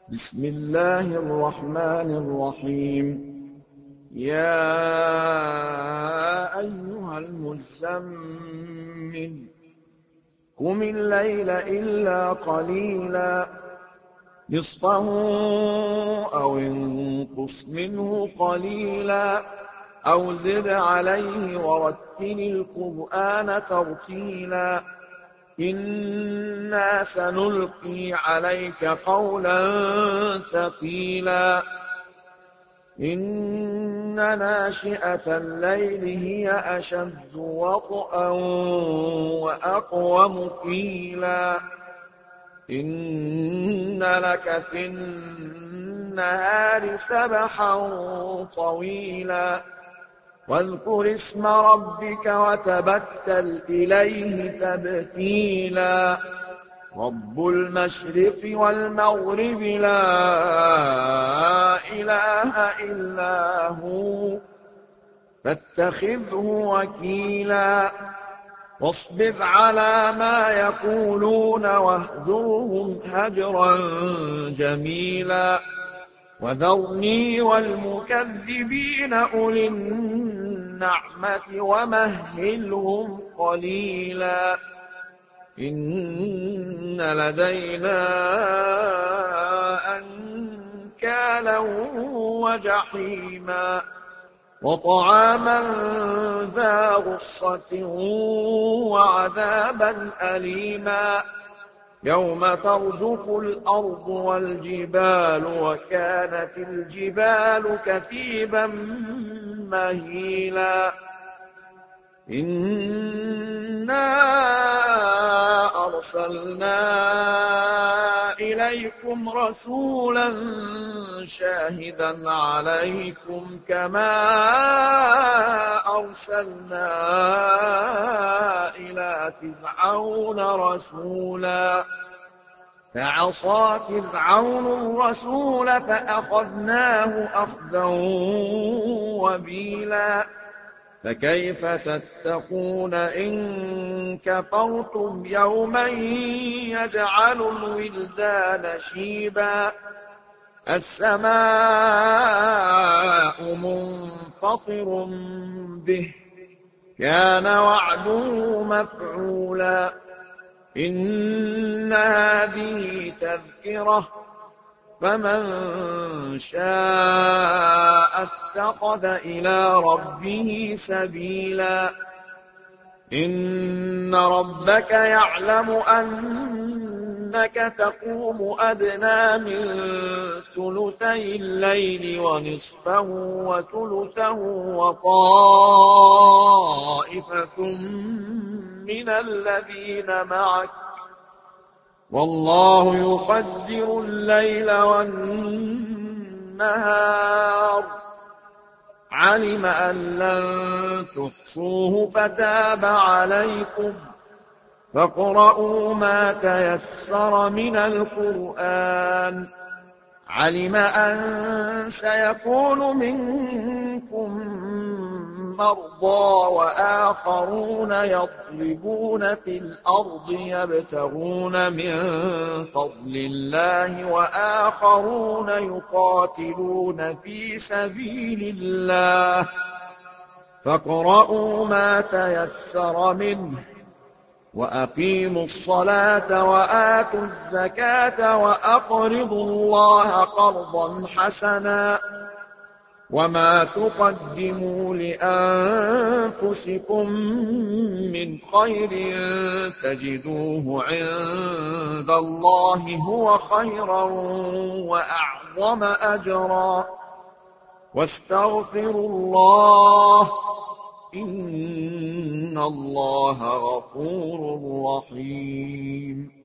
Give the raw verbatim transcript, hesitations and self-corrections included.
بسم الله الرحمن الرحيم. يا أيها المزمل قم الليل إلا قليلا نصفه أو انقص منه قليلا أو زد عليه ورتل القرآن ترتيلا إنا سنلقي عليك قولا ثقيلا إن ناشئة الليل هي أشد وطئا وأقوم قيلا إن لك في النهار سبحا طويلا واذكر اسم ربك وتبتل إليه تبتيلا رب المشرق والمغرب لا إله إلا هو فاتخذه وكيلا واصبر على ما يقولون واهجرهم هجرا جميلا وذرني والمكذبين أولي النعمة ومهلهم قليلا إن لدينا أنكالا وجحيما وطعاما ذا غصة وعذابا أليما يوم ترجف الأرض والجبال وكانت الجبال كثيبا مهيلا إنا أرسلنا إليكم رسولا شاهدا عليكم كما أرسلنا إلى فرعون رسولا فعصى فرعون الرسول فأخذناه أخذا وبيلا فكيف تتقون إن كفرتم يوما يجعل الولدان شيبا السماء منفطر به كان وعده مفعولا إن هذه تذكرة فمن شاء اتخذ إلى ربه سبيلا إن ربك يعلم أنك تقوم أدنى من ثلثي الليل ونصفه وثلثه وطائفة من الذين معك والله يقدر الليل والنهار علم أن لن تحصوه فتاب عليكم فاقرؤوا ما تيسر من القرآن علم أن سيكون منكم مرضى وآخرون يضربون في الأرض يبتغون من فضل الله وآخرون يقاتلون في سبيل الله فاقرؤوا ما تيسر منه وأقيموا الصلاة وآتوا الزكاة وأقرضوا الله قرضا حسنا وما تقدموا لأنفسكم من خير تجدوه عند الله هو خيرا وأعظم أجرا واستغفروا الله إن الله غفور رحيم